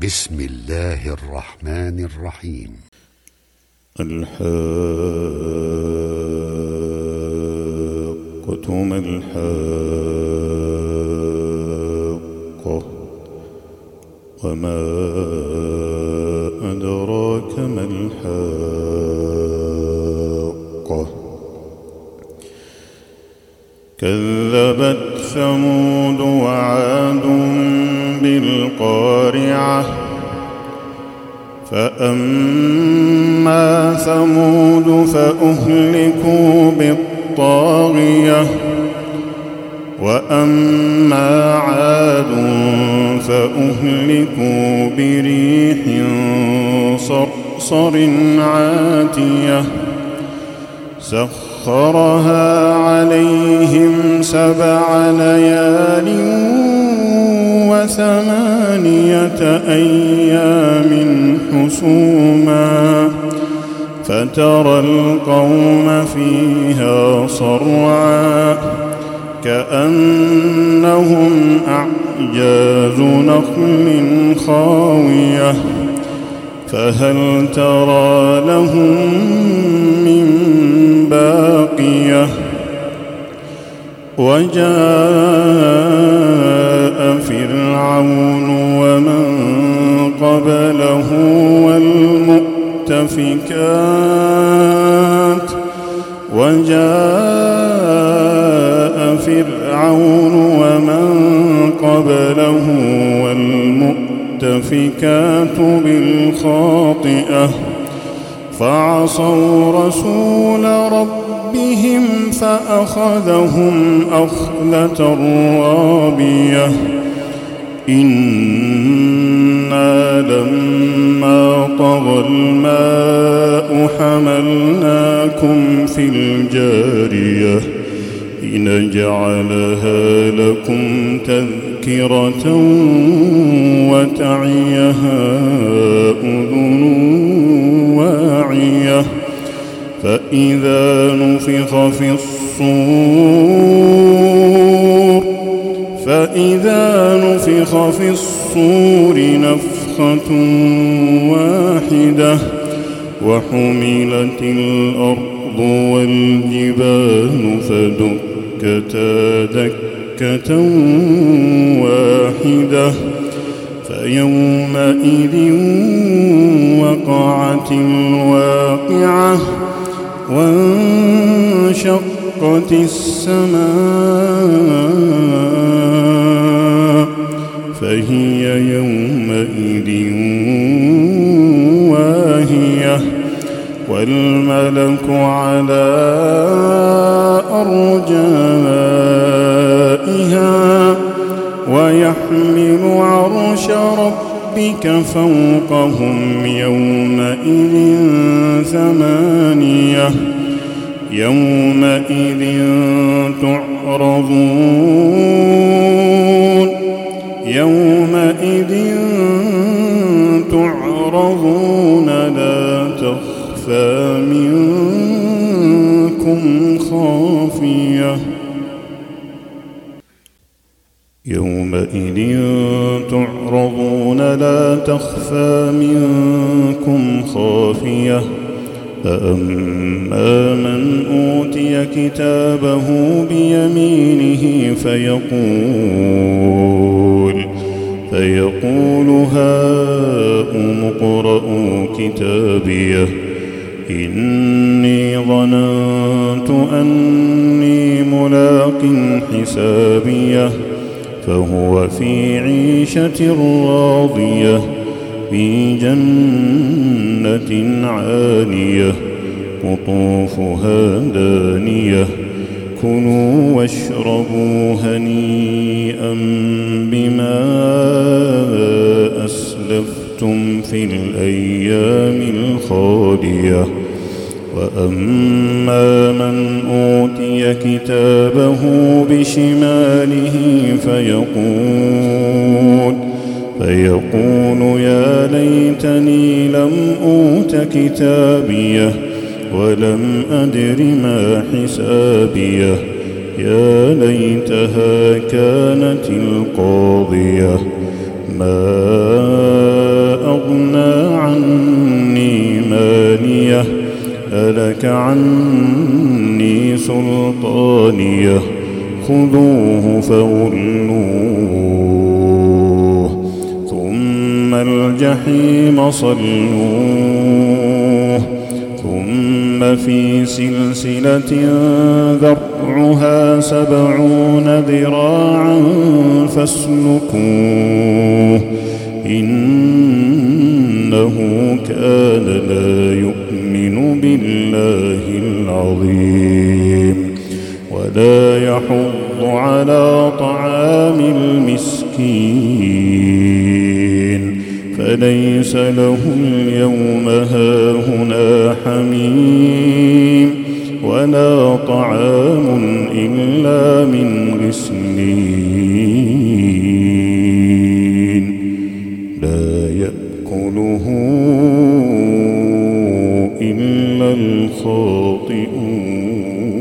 بسم الله الرحمن الرحيم. الحاقة ما الحاقة وما أدراك ما الحاقة كذبت ثمود وعاد بالقارعة فأما ثمود فأهلكوا بالطاغية وأما عاد فأهلكوا بريح صرصر عاتية سخرها عليهم 7 ليال و8 أيام حسوما فترى القوم فيها صرعا كأنهم أعجاز نخل خاوية فهل ترى لهم من باقية وجاء فرعون ومن قبله والمؤتفكات بالخاطئة فعصوا رسول ربهم فأخذهم أخذة رابية إنا لما طغى الماء حملناكم في الجارية لنجعلها لكم تذكرة وتعيها أذن واعية فإذا نفخ في الصور نفخة واحدة وحملت الأرض والجبال فدكتا دكة واحدة فيومئذ وقعت الواقعة وانشقت السماء فهي يومئذ واهية والملك على أرجائها ويحمل عرش ربك فوقهم يومئذ 8 يومئذ تعرضون لا تخفى منكم خافية يومئذ تعرضون لا تخفى منكم خافية فأما من أوتي كتابه بيمينه فيقول هاؤم اقرءوا كتابيه إني ظننت أني ملاق حسابيه فهو في عيشة راضية في جنة عالية قطوفها دانية كلوا واشربوا هنيئا بما أسلفتم في الأيام الخالية وأما من أوتي كتابه بشماله فيقول يا ليتني لم أوت كتابيه ولم أدر ما حسابيه يا ليتها كانت القاضية ما سلطانية خذوه فغلوه ثم الجحيم صلوه ثم في سلسلة ذرعها 70 ذراعا فاسلكوه إنه كان لا يؤمن بالله العظيم ولا يحض على طعام المسكين فليس له اليوم هاهنا حميم ولا طعام إلا من غسلين لا يأكله إلا الخاطئون